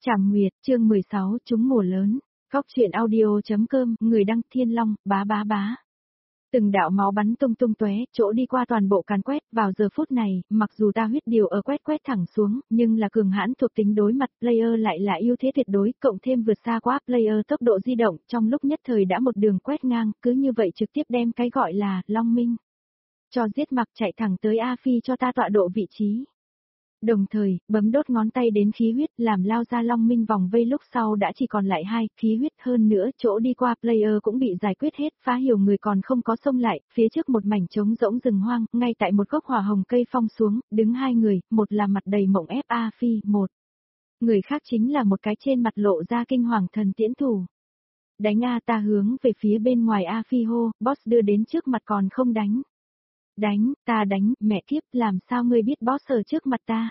Trảm Nguyệt, chương 16, chúng mùa lớn. Góc truyện audio.com, người đăng Thiên Long, bá bá bá. Từng đạo máu bắn tung tung tóe, chỗ đi qua toàn bộ càn quét, vào giờ phút này, mặc dù ta huyết điều ở quét thẳng xuống, nhưng là cường hãn thuộc tính đối mặt player lại là ưu thế tuyệt đối, cộng thêm vượt xa quá player tốc độ di động, trong lúc nhất thời đã một đường quét ngang, cứ như vậy trực tiếp đem cái gọi là Long Minh cho giết mặc chạy thẳng tới A Phi cho ta tọa độ vị trí. Đồng thời, bấm đốt ngón tay đến khí huyết làm lao ra Long Minh vòng vây lúc sau đã chỉ còn lại 2 khí huyết, hơn nữa chỗ đi qua player cũng bị giải quyết hết, phá hiểu người còn không có xông lại, phía trước một mảnh trống rỗng rừng hoang, ngay tại một gốc hỏa hồng cây phong xuống, đứng 2 người, một là mặt đầy mộng ép A Phi, một người khác chính là một cái trên mặt lộ ra kinh hoàng thần tiễn thủ. Đánh A, ta hướng về phía bên ngoài A Phi hô, boss đưa đến trước mặt còn không đánh. Đánh, ta đánh, mẹ kiếp, làm sao ngươi biết boss ở trước mặt ta?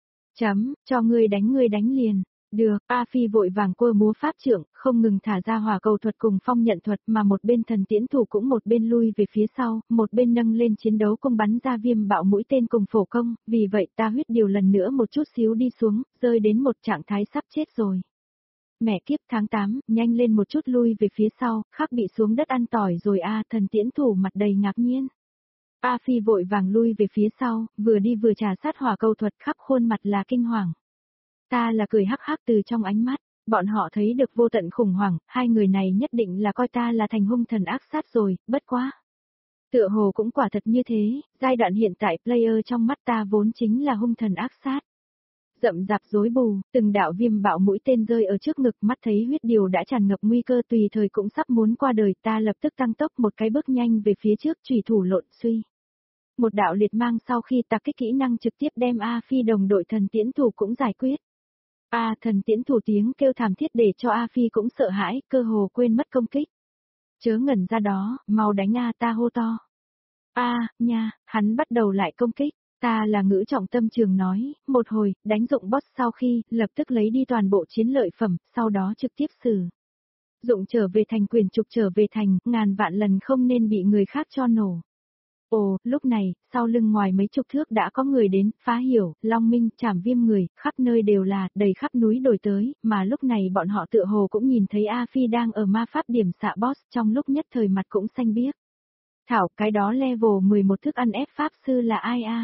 Cho ngươi đánh liền. Được, A Phi vội vàng cua múa pháp trượng, không ngừng thả ra hỏa cầu thuật cùng phong nhận thuật, mà một bên thần tiễn thủ cũng một bên lui về phía sau, một bên nâng lên chiến đấu công bắn ra viêm bạo mũi tên cùng phổ công, vì vậy ta huyết điều lần nữa một chút xíu đi xuống, rơi đến một trạng thái sắp chết rồi. Mẹ kiếp, tháng 8, nhanh lên một chút lui về phía sau, khắc bị xuống đất ăn tỏi rồi a. Thần tiễn thủ mặt đầy ngạc nhiên. A Phi vội vàng lui về phía sau, vừa đi vừa trà sát hỏa câu thuật, khắp khuôn mặt là kinh hoàng. Ta là cười hắc hắc từ trong ánh mắt, bọn họ thấy được vô tận khủng hoảng, hai người này nhất định là coi ta là thành hung thần ác sát rồi, bất quá. Tựa hồ cũng quả thật như thế, giai đoạn hiện tại player trong mắt ta vốn chính là hung thần ác sát. Rậm rạp rối bù, từng đạo viêm bạo mũi tên rơi ở trước ngực, mắt thấy huyết điều đã tràn ngập nguy cơ tùy thời cũng sắp muốn qua đời, ta lập tức tăng tốc một cái bước nhanh về phía trước, chủy thủ lộn suy. Một đạo liệt mang sau khi tạc kích kỹ năng trực tiếp đem A Phi đồng đội thần tiễn thủ cũng giải quyết. Thần tiễn thủ tiếng kêu thảm thiết để cho A Phi cũng sợ hãi, cơ hồ quên mất công kích. Chớ ngẩn ra đó, mau đánh A, ta hô to. Nha, hắn bắt đầu lại công kích. Ta là ngữ trọng tâm trường nói, một hồi, đánh dụng boss sau khi, lập tức lấy đi toàn bộ chiến lợi phẩm, sau đó trực tiếp xử dụng trở về thành, quyền trục trở về thành, ngàn vạn lần không nên bị người khác cho nổ. Ồ, lúc này, sau lưng ngoài mấy chục thước đã có người đến, phá hiểu, Long Minh, Trảm Viêm người, khắp nơi đều là, đầy khắp núi đồi tới, mà lúc này bọn họ tựa hồ cũng nhìn thấy A Phi đang ở ma pháp điểm xạ boss, trong lúc nhất thời mặt cũng xanh biếc. Thảo, cái đó level 11 thức ăn ép pháp sư là ai a?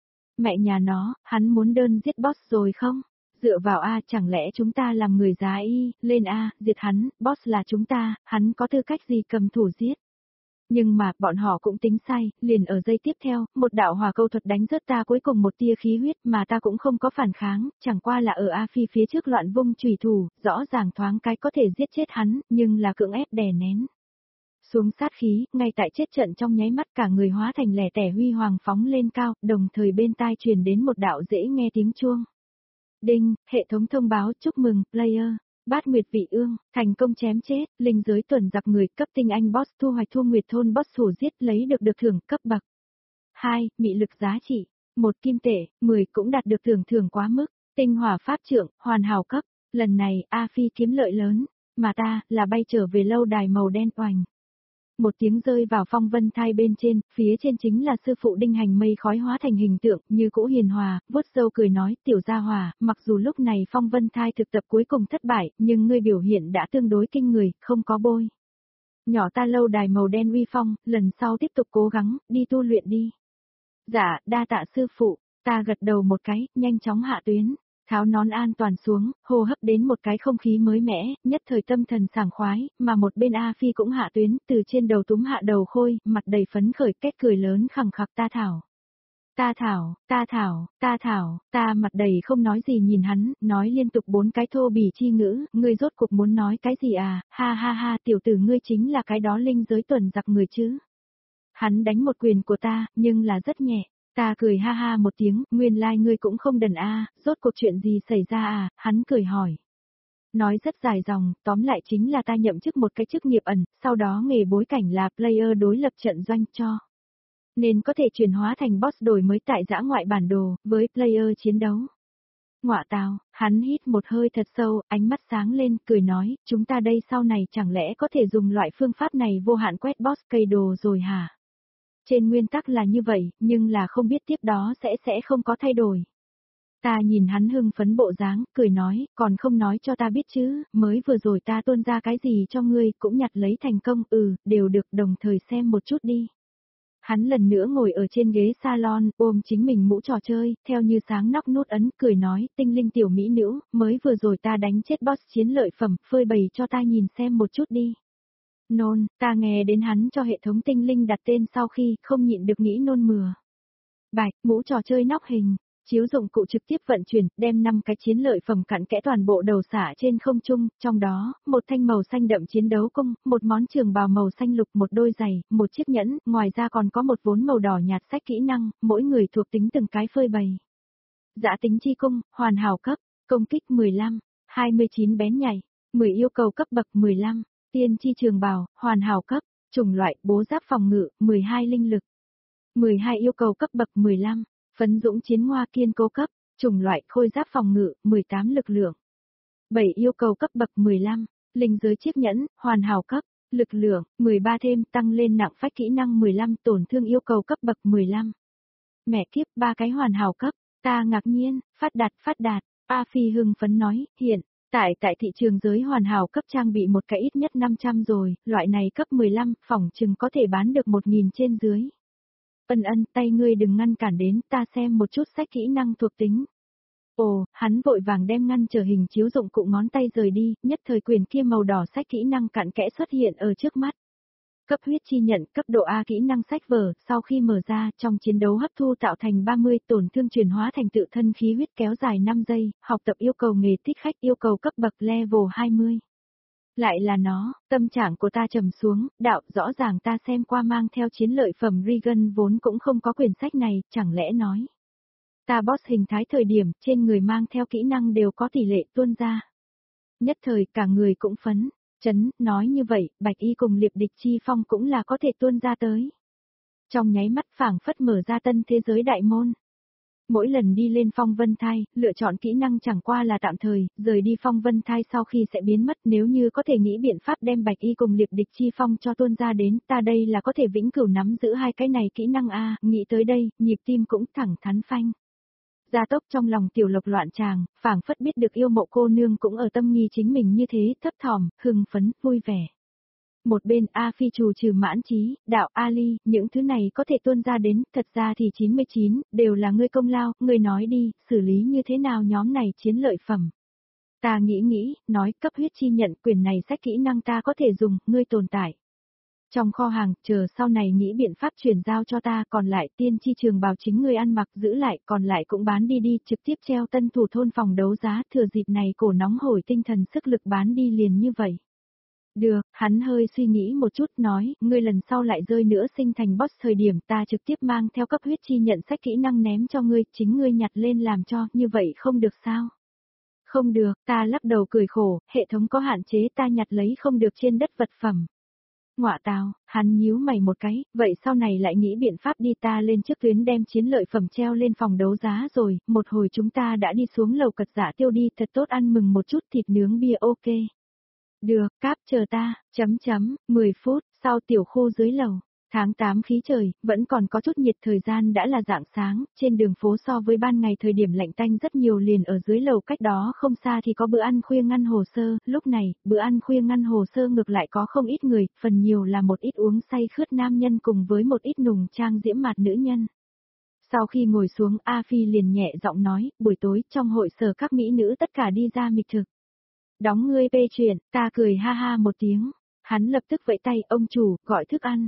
Mẹ nhà nó, hắn muốn đơn giết boss rồi không? Dựa vào A, chẳng lẽ chúng ta làm người giá y, lên A, diệt hắn, boss là chúng ta, hắn có tư cách gì cầm thủ giết? Nhưng mà, bọn họ cũng tính sai, liền ở giây tiếp theo, một đạo hỏa câu thuật đánh rớt ta cuối cùng một tia khí huyết mà ta cũng không có phản kháng, chẳng qua là ở A Phi phía trước loạn vung chủy thủ, rõ ràng thoáng cái có thể giết chết hắn, nhưng là cưỡng ép đè nén. Xuống sát khí, ngay tại chết trận trong nháy mắt cả người hóa thành lẻ tẻ huy hoàng phóng lên cao, đồng thời bên tai truyền đến một đạo dễ nghe tiếng chuông. Đinh, hệ thống thông báo chúc mừng, player. Bát Nguyệt Vị Ương, thành công chém chết, linh giới tuần giặc người, cấp tinh anh boss, thu hoạch Thu Nguyệt thôn boss thủ giết lấy được thưởng cấp bậc. 2. Mị lực giá trị 1 kim tệ, 10 cũng đạt được thưởng quá mức, tinh hỏa pháp trượng, hoàn hảo cấp. Lần này A Phi kiếm lợi lớn, mà ta là bay trở về lâu đài màu đen oành. Một tiếng rơi vào phong vân thai bên trên, phía trên chính là sư phụ Đinh Hành mây khói hóa thành hình tượng, như cũ hiền hòa, vuốt râu cười nói, tiểu gia hòa, mặc dù lúc này phong vân thai thực tập cuối cùng thất bại, nhưng ngươi biểu hiện đã tương đối kinh người, không có bôi. Nhỏ ta lâu đài màu đen uy phong, lần sau tiếp tục cố gắng, đi tu luyện đi. Dạ, đa tạ sư phụ, ta gật đầu một cái, nhanh chóng hạ tuyến. Tháo nón an toàn xuống, hô hấp đến một cái không khí mới mẻ, nhất thời tâm thần sảng khoái, mà một bên A Phi cũng hạ tuyến, từ trên đầu túm hạ đầu khôi, mặt đầy phấn khởi, kết cười lớn khẳng khặc ta thảo. Ta mặt đầy không nói gì nhìn hắn, nói liên tục 4 cái thô bỉ chi ngữ, ngươi rốt cuộc muốn nói cái gì à, ha, tiểu tử ngươi chính là cái đó linh giới tuần giặc người chứ. Hắn đánh một quyền của ta, nhưng là rất nhẹ. Ta cười ha một tiếng, nguyên lai ngươi cũng không đần a, rốt cuộc chuyện gì xảy ra à, hắn cười hỏi. Nói rất dài dòng, tóm lại chính là ta nhậm chức một cái chức nghiệp ẩn, sau đó nghề bối cảnh là player đối lập trận doanh cho. Nên có thể chuyển hóa thành boss đổi mới tại dã ngoại bản đồ, với player chiến đấu. Ngọa tào, hắn hít một hơi thật sâu, ánh mắt sáng lên, cười nói, chúng ta đây sau này chẳng lẽ có thể dùng loại phương pháp này vô hạn quét boss cây đồ rồi hả? Trên nguyên tắc là như vậy, nhưng là không biết tiếp đó sẽ không có thay đổi. Ta nhìn hắn hưng phấn bộ dáng, cười nói, còn không nói cho ta biết chứ, mới vừa rồi ta tuôn ra cái gì cho ngươi, cũng nhặt lấy thành công, đều được, đồng thời xem một chút đi. Hắn lần nữa ngồi ở trên ghế salon, ôm chính mình mũ trò chơi, theo như sáng nóc nút ấn, cười nói, tinh linh tiểu mỹ nữ, mới vừa rồi ta đánh chết boss chiến lợi phẩm, phơi bày cho ta nhìn xem một chút đi. Nôn, ta nghe đến hắn cho hệ thống tinh linh đặt tên sau khi, không nhịn được nghĩ nôn mửa. Bạch, mũ trò chơi nóc hình, chiếu dụng cụ trực tiếp vận chuyển, đem 5 cái chiến lợi phẩm cặn kẽ toàn bộ đầu xả trên không trung, trong đó, một thanh màu xanh đậm chiến đấu cung, một món trường bào màu xanh lục, một đôi giày, một chiếc nhẫn, ngoài ra còn có một vốn màu đỏ nhạt sách kỹ năng, mỗi người thuộc tính từng cái phơi bày. Dã tính chi cung, hoàn hảo cấp, công kích 15, 29 bén nhảy, 10 yêu cầu cấp bậc 15, tiên chi trường bào, hoàn hảo cấp, chủng loại, bố giáp phòng ngự, 12 linh lực. 12 yêu cầu cấp bậc 15, phấn dũng chiến hoa kiên cố cấp, chủng loại khôi giáp phòng ngự, 18 lực lượng. 7 yêu cầu cấp bậc 15, linh giới chiếc nhẫn, hoàn hảo cấp, lực lượng, 13 thêm tăng lên nặng phách kỹ năng 15 tổn thương yêu cầu cấp bậc 15. Mẹ kiếp 3 cái hoàn hảo cấp, ta ngạc nhiên, phát đạt, A Phi hưng phấn nói, hiện, tại thị trường giới hoàn hảo cấp trang bị một cái ít nhất 500 rồi, loại này cấp 15, phỏng chừng có thể bán được 1000 trên dưới. Ân, tay ngươi đừng ngăn cản đến, ta xem một chút sách kỹ năng thuộc tính. Ồ, hắn vội vàng đem ngăn trở hình chiếu dụng cụ ngón tay rời đi, nhất thời quyền kia màu đỏ sách kỹ năng cặn kẽ xuất hiện ở trước mắt. Cấp huyết chi nhận, cấp độ A kỹ năng sách vở, sau khi mở ra, trong chiến đấu hấp thu tạo thành 30, tổn thương chuyển hóa thành tự thân khí huyết kéo dài 5 giây, học tập yêu cầu nghề thích khách yêu cầu cấp bậc level 20. Lại là nó, tâm trạng của ta trầm xuống, đạo, rõ ràng ta xem qua mang theo chiến lợi phẩm Regan vốn cũng không có quyển sách này, chẳng lẽ nói. Ta boss hình thái thời điểm, trên người mang theo kỹ năng đều có tỷ lệ tuôn ra. Nhất thời, cả người cũng phấn, chấn, nói như vậy, Bạch Y cùng liệp địch chi phong cũng là có thể tuôn ra tới. Trong nháy mắt phảng phất mở ra tân thế giới đại môn. Mỗi lần đi lên phong vân thai, lựa chọn kỹ năng chẳng qua là tạm thời, rời đi phong vân thai sau khi sẽ biến mất, nếu như có thể nghĩ biện pháp đem Bạch Y cùng liệp địch chi phong cho tuôn ra đến, ta đây là có thể vĩnh cửu nắm giữ hai cái này kỹ năng a, nghĩ tới đây, nhịp tim cũng thẳng thắn phanh. Gia tốc trong lòng tiểu lộc loạn tràng, phảng phất biết được yêu mộ cô nương cũng ở tâm nghi chính mình như thế, thấp thỏm, hưng phấn, vui vẻ. Một bên A Phi trù trừ mãn trí, đạo Ali, những thứ này có thể tuôn ra đến, thật ra thì 99, đều là ngươi công lao, ngươi nói đi, xử lý như thế nào nhóm này chiến lợi phẩm. Ta nghĩ, nói cấp huyết chi nhận quyền này sách kỹ năng ta có thể dùng, ngươi tồn tại. Trong kho hàng, chờ sau này nghĩ biện pháp chuyển giao cho ta, còn lại tiên chi trường bào chính ngươi ăn mặc giữ lại, còn lại cũng bán đi, trực tiếp treo tân thủ thôn phòng đấu giá, thừa dịp này cổ nóng hổi tinh thần sức lực bán đi liền như vậy. Được, hắn hơi suy nghĩ một chút nói, ngươi lần sau lại rơi nữa sinh thành boss thời điểm ta trực tiếp mang theo cấp huyết chi nhận sách kỹ năng ném cho ngươi, chính ngươi nhặt lên làm cho, như vậy không được sao? Không được, ta lắc đầu cười khổ, hệ thống có hạn chế ta nhặt lấy không được trên đất vật phẩm. Ngọa tào, hắn nhíu mày một cái, vậy sau này lại nghĩ biện pháp đi ta lên trước tuyến đem chiến lợi phẩm treo lên phòng đấu giá rồi, một hồi chúng ta đã đi xuống lầu cật giả tiêu đi thật tốt ăn mừng một chút thịt nướng bia ok. Được, cáp chờ ta, 10 phút, sau tiểu khu dưới lầu. Tháng 8 khí trời, vẫn còn có chút nhiệt thời gian đã là rạng sáng, trên đường phố so với ban ngày thời điểm lạnh tanh rất nhiều liền ở dưới lầu cách đó không xa thì có bữa ăn khuya ngăn hồ sơ, lúc này, bữa ăn khuya ngăn hồ sơ ngược lại có không ít người, phần nhiều là một ít uống say khướt nam nhân cùng với một ít nùng trang diễm mặt nữ nhân. Sau khi ngồi xuống A Phi liền nhẹ giọng nói, buổi tối trong hội sở các mỹ nữ tất cả đi ra mịch thực. Đóng ngươi bê chuyện, ta cười ha ha một tiếng, hắn lập tức vẫy tay ông chủ, gọi thức ăn.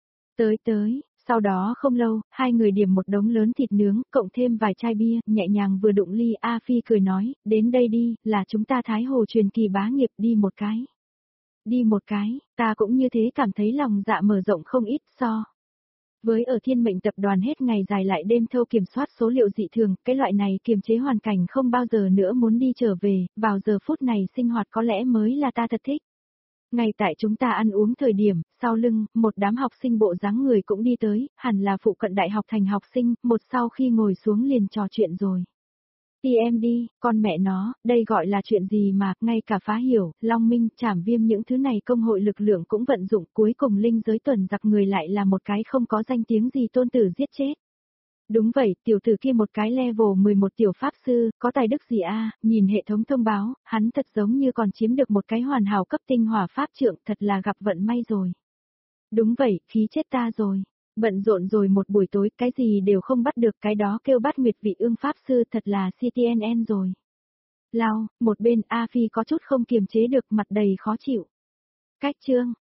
Tới, sau đó không lâu, hai người điểm một đống lớn thịt nướng, cộng thêm vài chai bia, nhẹ nhàng vừa đụng ly A Phi cười nói, đến đây đi, là chúng ta Thái Hồ truyền kỳ bá nghiệp đi một cái. Đi một cái, ta cũng như thế cảm thấy lòng dạ mở rộng không ít so. Với ở thiên mệnh tập đoàn hết ngày dài lại đêm thâu kiểm soát số liệu dị thường, cái loại này kiềm chế hoàn cảnh không bao giờ nữa muốn đi trở về, vào giờ phút này sinh hoạt có lẽ mới là ta thật thích. Ngay tại chúng ta ăn uống thời điểm, sau lưng, một đám học sinh bộ dáng người cũng đi tới, hẳn là phụ cận đại học thành học sinh, một sau khi ngồi xuống liền trò chuyện rồi. Thì em đi, con mẹ nó, đây gọi là chuyện gì mà, ngay cả phá hiểu, long minh, trảm viêm những thứ này công hội lực lượng cũng vận dụng cuối cùng linh giới tuần giặc người lại là một cái không có danh tiếng gì tôn tử giết chết. Đúng vậy, tiểu tử kia một cái level 11 tiểu pháp sư, có tài đức gì a? Nhìn hệ thống thông báo, hắn thật giống như còn chiếm được một cái hoàn hảo cấp tinh hỏa pháp trượng, thật là gặp vận may rồi. Đúng vậy, khí chết ta rồi. Bận rộn rồi một buổi tối, cái gì đều không bắt được, cái đó kêu bắt Nguyệt Vị Ương pháp sư, thật là CTNN rồi. Lao, một bên A Phi có chút không kiềm chế được, mặt đầy khó chịu. Cách chương